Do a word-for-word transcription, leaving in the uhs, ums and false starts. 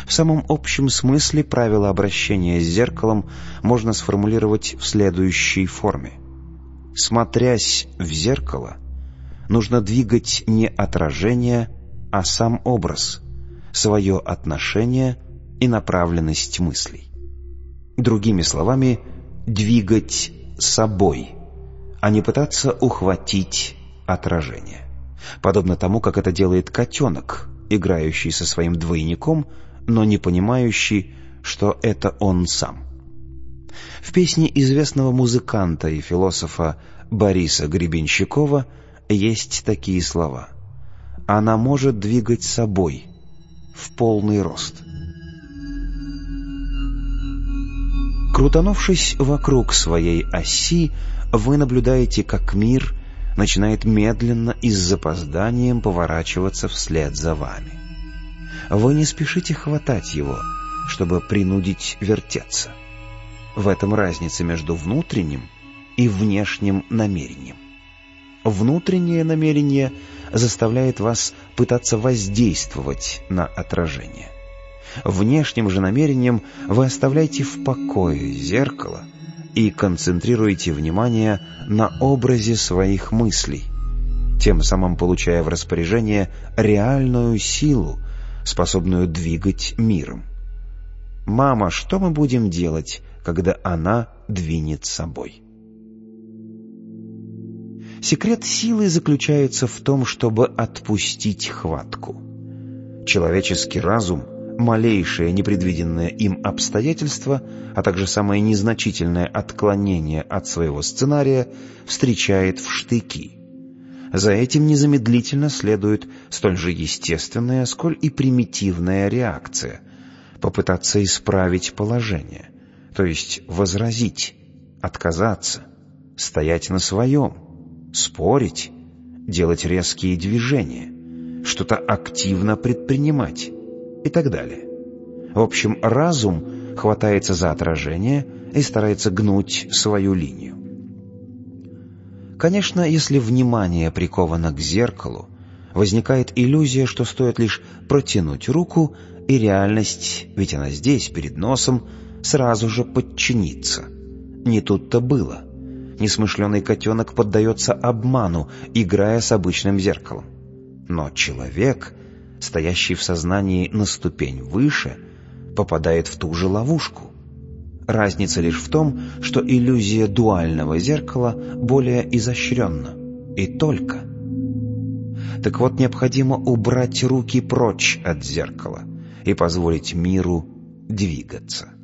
В самом общем смысле правило обращения с зеркалом можно сформулировать в следующей форме. Смотрясь в зеркало, нужно двигать не отражение, а сам образ, свое отношение и направленность мыслей. Другими словами, двигать собой, а не пытаться ухватить отражение. Подобно тому, как это делает котенок, играющий со своим двойником, но не понимающий, что это он сам. В песне известного музыканта и философа Бориса Гребенщикова есть такие слова: «Она может двигать собой в полный рост». Крутанувшись вокруг своей оси, вы наблюдаете, как мир начинает медленно и с запозданием поворачиваться вслед за вами. Вы не спешите хватать его, чтобы принудить вертеться. В этом разница между внутренним и внешним намерением. Внутреннее намерение заставляет вас пытаться воздействовать на отражение. Внешним же намерением вы оставляете в покое зеркало и концентрируете внимание на образе своих мыслей, тем самым получая в распоряжение реальную силу, способную двигать миром. «Мама, что мы будем делать, когда она двинет собой?» Секрет силы заключается в том, чтобы отпустить хватку. Человеческий разум малейшее непредвиденное им обстоятельство, а также самое незначительное отклонение от своего сценария встречает в штыки. За этим незамедлительно следует столь же естественная, сколь и примитивная реакция — попытаться исправить положение, то есть возразить, отказаться, стоять на своем, спорить, делать резкие движения, что-то активно предпринимать и так далее. В общем, разум хватается за отражение и старается гнуть свою линию. Конечно, если внимание приковано к зеркалу, возникает иллюзия, что стоит лишь протянуть руку, и реальность, ведь она здесь, перед носом, сразу же подчинится. Не тут-то было. Несмышленый котенок поддается обману, играя с обычным зеркалом. Но человек, стоящий в сознании на ступень выше, попадает в ту же ловушку. Разница лишь в том, что иллюзия дуального зеркала более изощренна. И только. Так вот, необходимо убрать руки прочь от зеркала и позволить миру двигаться.